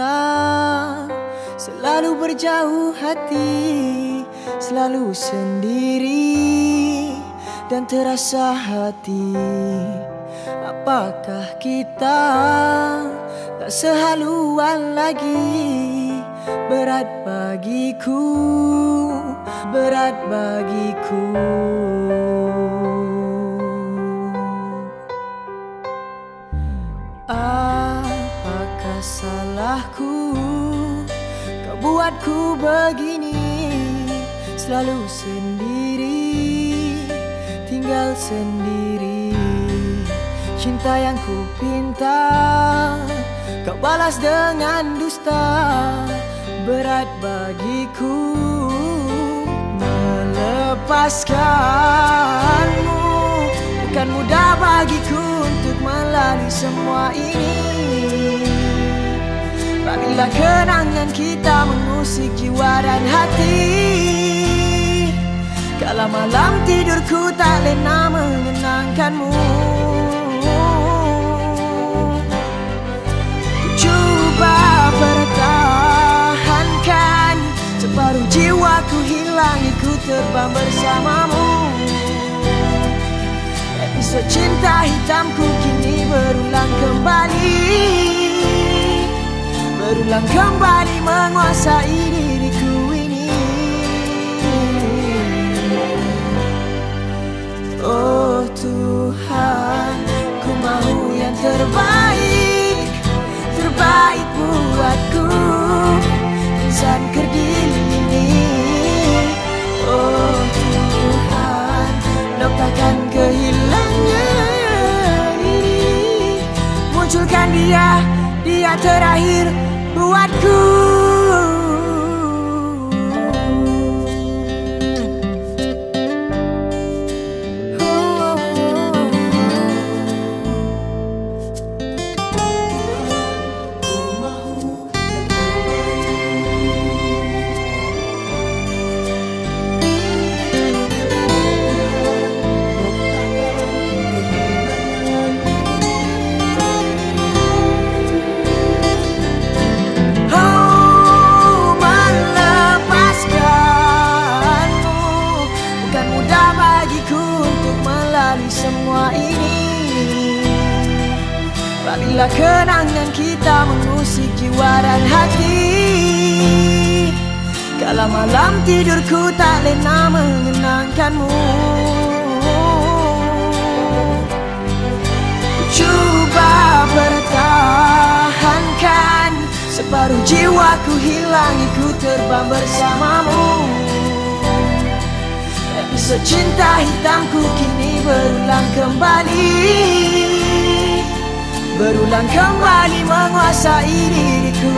selalu berjauh hati, selalu sendiri dan terasa hati. Apakah kita tak sehaluan lagi? Berat bagiku, berat bagiku. Apakah salahku kau buatku begini? Selalu sendiri, tinggal sendiri. Cinta yang ku pinta kau balas dengan dusta. Berat bagiku melepaskanmu. Bukan mudah bagiku untuk melalui semua ini. Apabila kenangan kita mengusik jiwa dan hati, kala malam tidurku tak lena mengenangkanmu. Ku coba pertahankan separuh jiwaku hilang, ikut terbang bersamamu. Episode cinta hitamku kini berulang kembali, berulang kembali menguasai diriku ini. Oh Tuhan, ku mau yang terbaik, terbaik buatku, insan kerdil ini. Oh Tuhan, lupakan kehilangan ini. Munculkan dia, dia terakhir buatku. Semua ini, apabila kenangan kita mengusik jiwa dan hati, kala malam tidurku tak lena mengenangkanmu. Coba pertahankan separuh jiwaku hilang, ikut terbang bersamamu. Episode cinta hitamku kini berulang kembali, berulang kembali menguasai diriku